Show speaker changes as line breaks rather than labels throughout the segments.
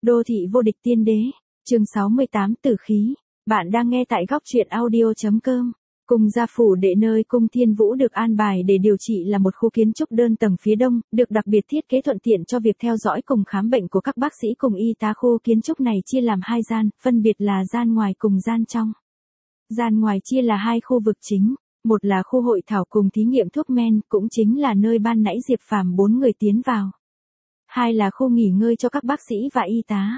Đô thị vô địch tiên đế, chương 68 tử khí. Bạn đang nghe tại góc truyện audio.com. Cung gia phủ đệ nơi cung Thiên Vũ được an bài để điều trị là một khu kiến trúc đơn tầng phía đông, được đặc biệt thiết kế thuận tiện cho việc theo dõi cùng khám bệnh của các bác sĩ cùng y tá. Khu kiến trúc này chia làm hai gian, phân biệt là gian ngoài cùng gian trong. Gian ngoài chia là hai khu vực chính, một là khu hội thảo cùng thí nghiệm thuốc men, cũng chính là nơi ban nãy Diệp Phàm 4 người tiến vào. Hai là khu nghỉ ngơi cho các bác sĩ và y tá.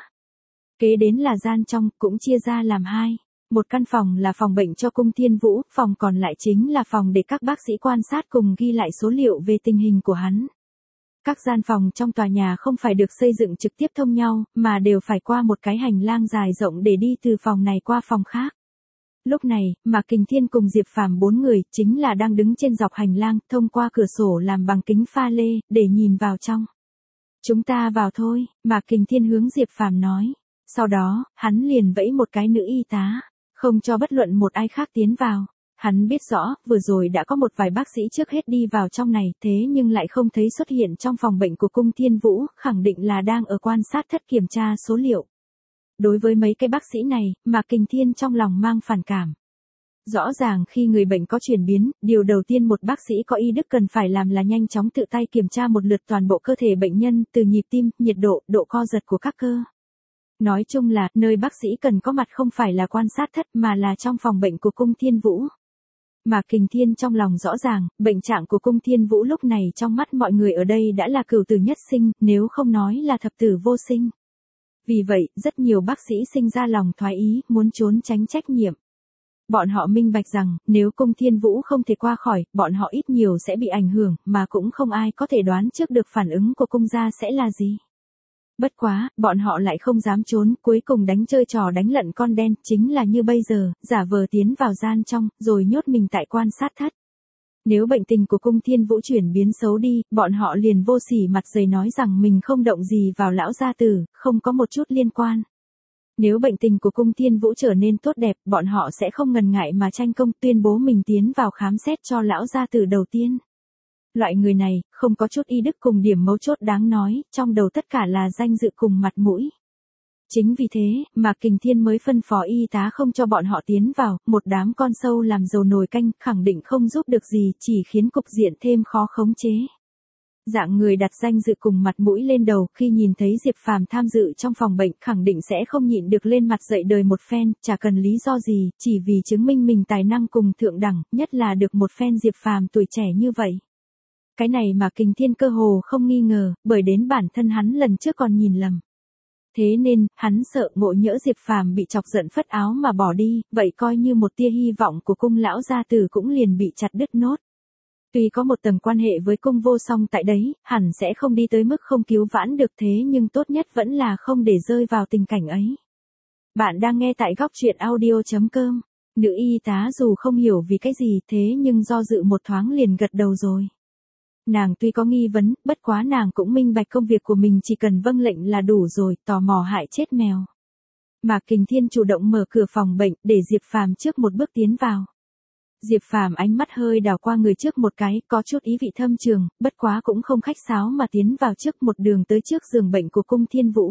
Kế đến là gian trong, cũng chia ra làm hai. Một căn phòng là phòng bệnh cho cung Thiên Vũ, phòng còn lại chính là phòng để các bác sĩ quan sát cùng ghi lại số liệu về tình hình của hắn. Các gian phòng trong tòa nhà không phải được xây dựng trực tiếp thông nhau, mà đều phải qua một cái hành lang dài rộng để đi từ phòng này qua phòng khác. Lúc này, Mạc Kình Thiên cùng Diệp Phàm 4 người chính là đang đứng trên dọc hành lang, thông qua cửa sổ làm bằng kính pha lê, để nhìn vào trong. Chúng ta vào thôi, Mạc Kình Thiên hướng Diệp Phàm nói. Sau đó, hắn liền vẫy một cái nữ y tá, không cho bất luận một ai khác tiến vào. Hắn biết rõ, vừa rồi đã có một vài bác sĩ trước hết đi vào trong này, thế nhưng lại không thấy xuất hiện trong phòng bệnh của cung Thiên Vũ, khẳng định là đang ở quan sát thất kiểm tra số liệu. Đối với mấy cái bác sĩ này, Mạc Kình Thiên trong lòng mang phản cảm. Rõ ràng khi người bệnh có chuyển biến, điều đầu tiên một bác sĩ có y đức cần phải làm là nhanh chóng tự tay kiểm tra một lượt toàn bộ cơ thể bệnh nhân, từ nhịp tim, nhiệt độ, độ co giật của các cơ. Nói chung là, nơi bác sĩ cần có mặt không phải là quan sát thất mà là trong phòng bệnh của cung Thiên Vũ. Mạc Kình Thiên trong lòng rõ ràng, bệnh trạng của cung Thiên Vũ lúc này trong mắt mọi người ở đây đã là cửu tử nhất sinh, nếu không nói là thập tử vô sinh. Vì vậy, rất nhiều bác sĩ sinh ra lòng thoái ý, muốn trốn tránh trách nhiệm. Bọn họ minh bạch rằng, nếu cung Thiên Vũ không thể qua khỏi, bọn họ ít nhiều sẽ bị ảnh hưởng, mà cũng không ai có thể đoán trước được phản ứng của cung gia sẽ là gì. Bất quá, bọn họ lại không dám trốn, cuối cùng đánh chơi trò đánh lận con đen, chính là như bây giờ, giả vờ tiến vào gian trong, rồi nhốt mình tại quan sát thất. Nếu bệnh tình của cung Thiên Vũ chuyển biến xấu đi, bọn họ liền vô sỉ mặt dày nói rằng mình không động gì vào lão gia tử, không có một chút liên quan. Nếu bệnh tình của cung Thiên Vũ trở nên tốt đẹp, bọn họ sẽ không ngần ngại mà tranh công tuyên bố mình tiến vào khám xét cho lão gia tử đầu tiên. Loại người này, không có chút y đức cùng điểm mấu chốt đáng nói, trong đầu tất cả là danh dự cùng mặt mũi. Chính vì thế, Mạc Kình Thiên mới phân phó y tá không cho bọn họ tiến vào, một đám con sâu làm dầu nồi canh, khẳng định không giúp được gì, chỉ khiến cục diện thêm khó khống chế. Dạng người đặt danh dự cùng mặt mũi lên đầu, khi nhìn thấy Diệp Phàm tham dự trong phòng bệnh, khẳng định sẽ không nhịn được lên mặt dậy đời một phen, chả cần lý do gì, chỉ vì chứng minh mình tài năng cùng thượng đẳng, nhất là được một phen Diệp Phàm tuổi trẻ như vậy. Cái này mà Kình Thiên cơ hồ không nghi ngờ, bởi đến bản thân hắn lần trước còn nhìn lầm. Thế nên, hắn sợ ngộ nhỡ Diệp Phàm bị chọc giận phất áo mà bỏ đi, vậy coi như một tia hy vọng của cung lão gia tử cũng liền bị chặt đứt nốt. Tuy có một tầng quan hệ với cung vô song tại đấy, hẳn sẽ không đi tới mức không cứu vãn được, thế nhưng tốt nhất vẫn là không để rơi vào tình cảnh ấy. Bạn đang nghe tại góc truyện audio.com. Nữ y tá dù không hiểu vì cái gì thế nhưng do dự một thoáng liền gật đầu rồi. Nàng tuy có nghi vấn, bất quá nàng cũng minh bạch công việc của mình chỉ cần vâng lệnh là đủ rồi, tò mò hại chết mèo. Mạc Kình Thiên chủ động mở cửa phòng bệnh, để Diệp Phàm trước một bước tiến vào. Diệp Phàm ánh mắt hơi đảo qua người trước một cái, có chút ý vị thâm trường, bất quá cũng không khách sáo mà tiến vào trước một đường tới trước giường bệnh của cung Thiên Vũ.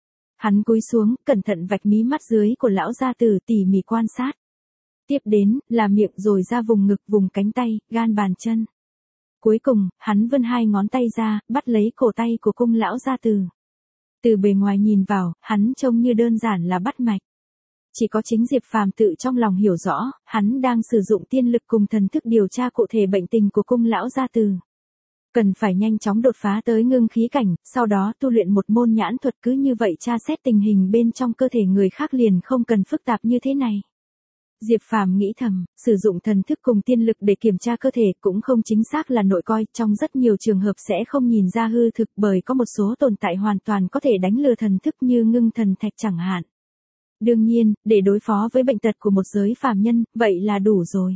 Hắn cúi xuống, cẩn thận vạch mí mắt dưới của lão gia tử, tỉ mỉ quan sát. Tiếp đến, là miệng rồi ra vùng ngực, vùng cánh tay, gan bàn chân. Cuối cùng, hắn vươn hai ngón tay ra, bắt lấy cổ tay của cung lão gia tử. Từ bề ngoài nhìn vào, hắn trông như đơn giản là bắt mạch. Chỉ có chính Diệp Phàm tự trong lòng hiểu rõ, hắn đang sử dụng tiên lực cùng thần thức điều tra cụ thể bệnh tình của cung lão gia tử. Cần phải nhanh chóng đột phá tới ngưng khí cảnh, sau đó tu luyện một môn nhãn thuật, cứ như vậy tra xét tình hình bên trong cơ thể người khác liền không cần phức tạp như thế này. Diệp Phàm nghĩ thầm, sử dụng thần thức cùng tiên lực để kiểm tra cơ thể cũng không chính xác là nội coi, trong rất nhiều trường hợp sẽ không nhìn ra hư thực, bởi có một số tồn tại hoàn toàn có thể đánh lừa thần thức như ngưng thần thạch chẳng hạn. Đương nhiên, để đối phó với bệnh tật của một giới phàm nhân, vậy là đủ rồi.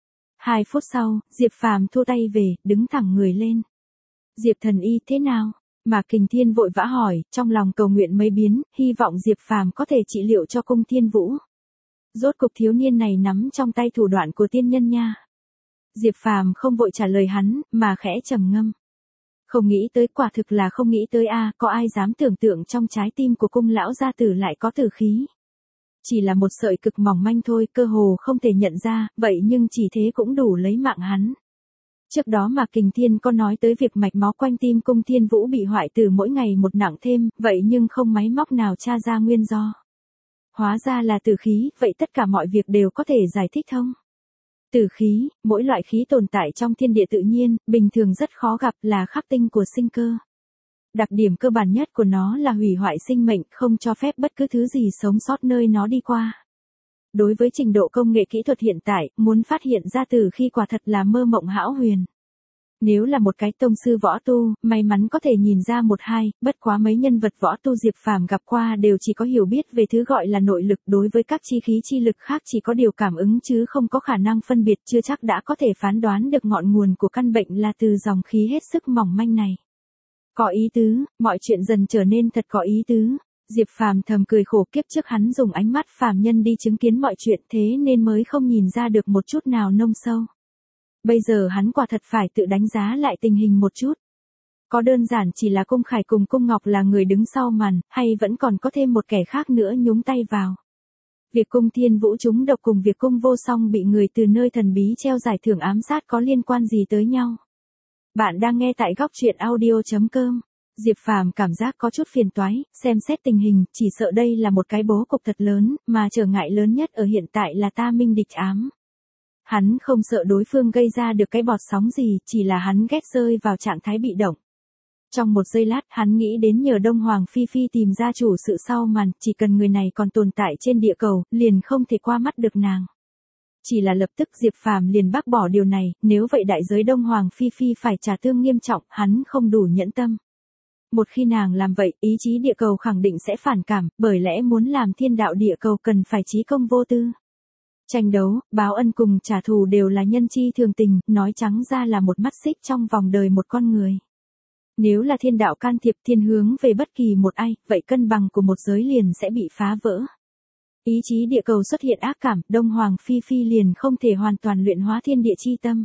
2 phút sau, Diệp Phàm thu tay về, đứng thẳng người lên. Diệp thần y thế nào? Mạc Kình Thiên vội vã hỏi, trong lòng cầu nguyện mấy biến, hy vọng Diệp Phàm có thể trị liệu cho cung Thiên Vũ. Rốt cục thiếu niên này nắm trong tay thủ đoạn của tiên nhân nha. Diệp Phàm không vội trả lời hắn, mà khẽ trầm ngâm. Không nghĩ tới, quả thực là không nghĩ tới a, có ai dám tưởng tượng trong trái tim của cung lão gia tử lại có tử khí. Chỉ là một sợi cực mỏng manh thôi, cơ hồ không thể nhận ra, vậy nhưng chỉ thế cũng đủ lấy mạng hắn. Trước đó mà Kình Thiên có nói tới việc mạch máu quanh tim cung Thiên Vũ bị hoại tử mỗi ngày một nặng thêm, vậy nhưng không máy móc nào tra ra nguyên do. Hóa ra là tử khí, vậy tất cả mọi việc đều có thể giải thích thông. Tử khí, mỗi loại khí tồn tại trong thiên địa tự nhiên, bình thường rất khó gặp, là khắc tinh của sinh cơ. Đặc điểm cơ bản nhất của nó là hủy hoại sinh mệnh, không cho phép bất cứ thứ gì sống sót nơi nó đi qua. Đối với trình độ công nghệ kỹ thuật hiện tại, muốn phát hiện ra tử khí quả thật là mơ mộng hão huyền. Nếu là một cái tông sư võ tu, may mắn có thể nhìn ra một hai, bất quá mấy nhân vật võ tu Diệp Phàm gặp qua đều chỉ có hiểu biết về thứ gọi là nội lực, đối với các chi khí chi lực khác chỉ có điều cảm ứng chứ không có khả năng phân biệt, chưa chắc đã có thể phán đoán được ngọn nguồn của căn bệnh là từ dòng khí hết sức mỏng manh này. Có ý tứ, mọi chuyện dần trở nên thật có ý tứ. Diệp Phàm thầm cười khổ, kiếp trước hắn dùng ánh mắt phàm nhân đi chứng kiến mọi chuyện, thế nên mới không nhìn ra được một chút nào nông sâu. Bây giờ hắn quả thật phải tự đánh giá lại tình hình một chút. Có đơn giản chỉ là Cung Khải cùng Cung Ngọc là người đứng sau màn, hay vẫn còn có thêm một kẻ khác nữa nhúng tay vào. Việc Cung Thiên Vũ trúng độc cùng việc Cung Vô Song bị người từ nơi thần bí treo giải thưởng ám sát có liên quan gì tới nhau? Bạn đang nghe tại góc truyện audio.com. Diệp Phàm cảm giác có chút phiền toái, xem xét tình hình, chỉ sợ đây là một cái bố cục thật lớn, mà trở ngại lớn nhất ở hiện tại là ta minh địch ám. Hắn không sợ đối phương gây ra được cái bọt sóng gì, chỉ là hắn ghét rơi vào trạng thái bị động. Trong một giây lát, hắn nghĩ đến nhờ Đông Hoàng Phi Phi tìm ra chủ sự sau màn, chỉ cần người này còn tồn tại trên địa cầu, liền không thể qua mắt được nàng. Chỉ là lập tức Diệp Phàm liền bác bỏ điều này, nếu vậy đại giới Đông Hoàng Phi Phi phải trả thương nghiêm trọng, hắn không đủ nhẫn tâm. Một khi nàng làm vậy, ý chí địa cầu khẳng định sẽ phản cảm, bởi lẽ muốn làm thiên đạo địa cầu cần phải chí công vô tư. Tranh đấu, báo ân cùng trả thù đều là nhân chi thường tình, nói trắng ra là một mắt xích trong vòng đời một con người. Nếu là thiên đạo can thiệp thiên hướng về bất kỳ một ai, vậy cân bằng của một giới liền sẽ bị phá vỡ. Ý chí địa cầu xuất hiện ác cảm, Đông Hoàng Phi Phi liền không thể hoàn toàn luyện hóa thiên địa chi tâm.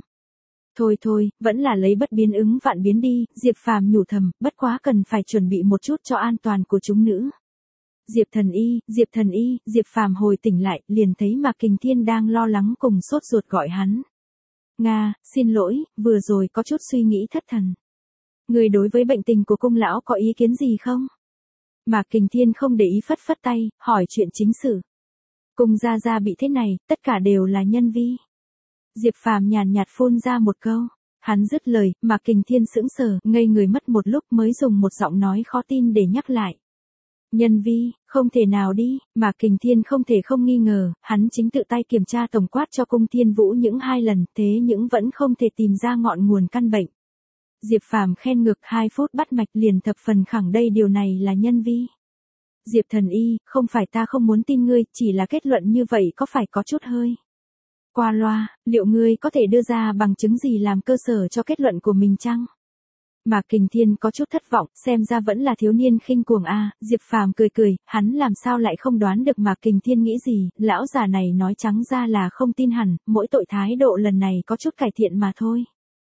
Thôi, vẫn là lấy bất biến ứng vạn biến đi, Diệp Phàm nhủ thầm, bất quá cần phải chuẩn bị một chút cho an toàn của chúng nữ. Diệp thần y, Diệp Phàm hồi tỉnh lại, liền thấy Mạc Kình Thiên đang lo lắng cùng sốt ruột gọi hắn. Nga, xin lỗi, vừa rồi có chút suy nghĩ thất thần. Người đối với bệnh tình của cung lão có ý kiến gì không? Mạc Kình Thiên không để ý phất phất tay, hỏi chuyện chính sự. Cung gia gia bị thế này, tất cả đều là nhân vi. Diệp Phàm nhàn nhạt phun ra một câu. Hắn dứt lời, Mạc Kình Thiên sững sờ, ngây người mất một lúc mới dùng một giọng nói khó tin để nhắc lại. Nhân vi, không thể nào đi, Mạc Kình Thiên không thể không nghi ngờ, hắn chính tự tay kiểm tra tổng quát cho Cung Thiên Vũ những 2 lần, thế nhưng vẫn không thể tìm ra ngọn nguồn căn bệnh. Diệp Phàm khen ngược 2 phút bắt mạch liền thập phần khẳng đây điều này là nhân vi. Diệp thần y, không phải ta không muốn tin ngươi, chỉ là kết luận như vậy có phải có chút hơi qua loa, liệu ngươi có thể đưa ra bằng chứng gì làm cơ sở cho kết luận của mình chăng? Mạc Kình Thiên có chút thất vọng, xem ra vẫn là thiếu niên khinh cuồng a. Diệp Phàm cười, hắn làm sao lại không đoán được Mạc Kình Thiên nghĩ gì, lão già này nói trắng ra là không tin hẳn, mỗi tội thái độ lần này có chút cải thiện mà thôi.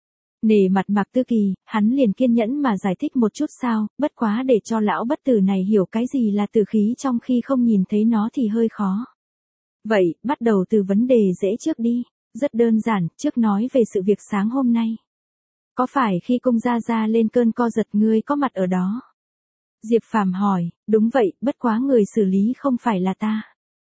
Nể mặt Mạc Tư Kỳ, hắn liền kiên nhẫn mà giải thích một chút sao, bất quá để cho lão bất tử này hiểu cái gì là tử khí trong khi không nhìn thấy nó thì hơi khó. Vậy, bắt đầu từ vấn đề dễ trước đi, rất đơn giản, trước nói về sự việc sáng hôm nay. Có phải khi Cung gia gia lên cơn co giật ngươi có mặt ở đó? Diệp Phàm hỏi, đúng vậy, bất quá người xử lý không phải là ta.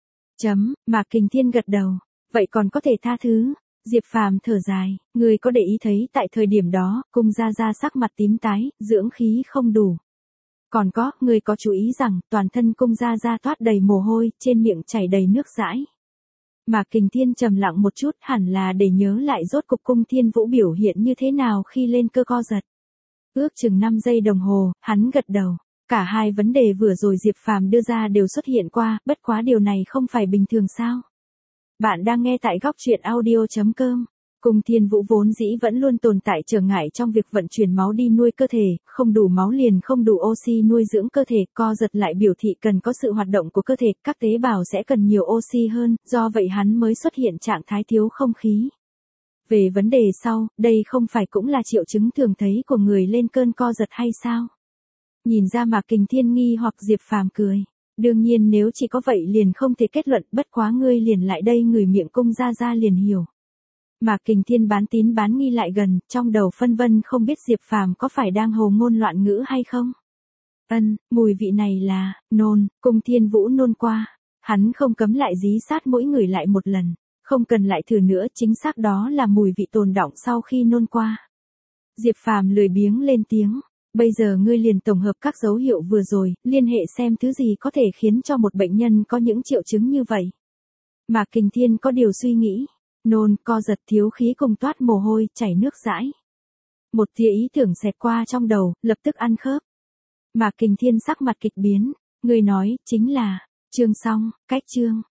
Mạc Kình Thiên gật đầu, vậy còn có thể tha thứ. Diệp Phàm thở dài, ngươi có để ý thấy tại thời điểm đó, Cung gia gia sắc mặt tím tái, dưỡng khí không đủ. Còn có, ngươi có chú ý rằng, toàn thân Cung gia gia toát đầy mồ hôi, trên miệng chảy đầy nước dãi. Mạc Kình Thiên trầm lặng một chút, hẳn là để nhớ lại rốt cục Cung Thiên Vũ biểu hiện như thế nào khi lên cơ co giật. Ước chừng 5 giây đồng hồ, hắn gật đầu. Cả 2 vấn đề vừa rồi Diệp Phàm đưa ra đều xuất hiện qua, bất quá điều này không phải bình thường sao? Bạn đang nghe tại góc truyện audio.com. Cung Thiên Vũ vốn dĩ vẫn luôn tồn tại trở ngại trong việc vận chuyển máu đi nuôi cơ thể, không đủ máu liền không đủ oxy nuôi dưỡng cơ thể, co giật lại biểu thị cần có sự hoạt động của cơ thể, các tế bào sẽ cần nhiều oxy hơn, do vậy hắn mới xuất hiện trạng thái thiếu không khí. Về vấn đề sau, đây không phải cũng là triệu chứng thường thấy của người lên cơn co giật hay sao? Nhìn ra Mạc Kình Thiên nghi hoặc Diệp Phàm cười. Đương nhiên nếu chỉ có vậy liền không thể kết luận, bất quá ngươi liền lại đây người miệng cung ra liền hiểu. Mạc Kình Thiên bán tín bán nghi lại gần, trong đầu phân vân không biết Diệp Phàm có phải đang hồ ngôn loạn ngữ hay không. Mùi vị này là, nôn, Cung Thiên Vũ nôn qua. Hắn không cấm lại dí sát mỗi người lại một lần, không cần lại thử nữa, chính xác đó là mùi vị tồn đọng sau khi nôn qua. Diệp Phàm lười biếng lên tiếng, bây giờ ngươi liền tổng hợp các dấu hiệu vừa rồi, liên hệ xem thứ gì có thể khiến cho một bệnh nhân có những triệu chứng như vậy. Mạc Kình Thiên có điều suy nghĩ, nôn, co giật, thiếu khí cùng toát mồ hôi, chảy nước dãi. Một tia ý tưởng xẹt qua trong đầu, lập tức ăn khớp. Mạc Kình Thiên sắc mặt kịch biến, người nói, chính là, chương xong, cách chương.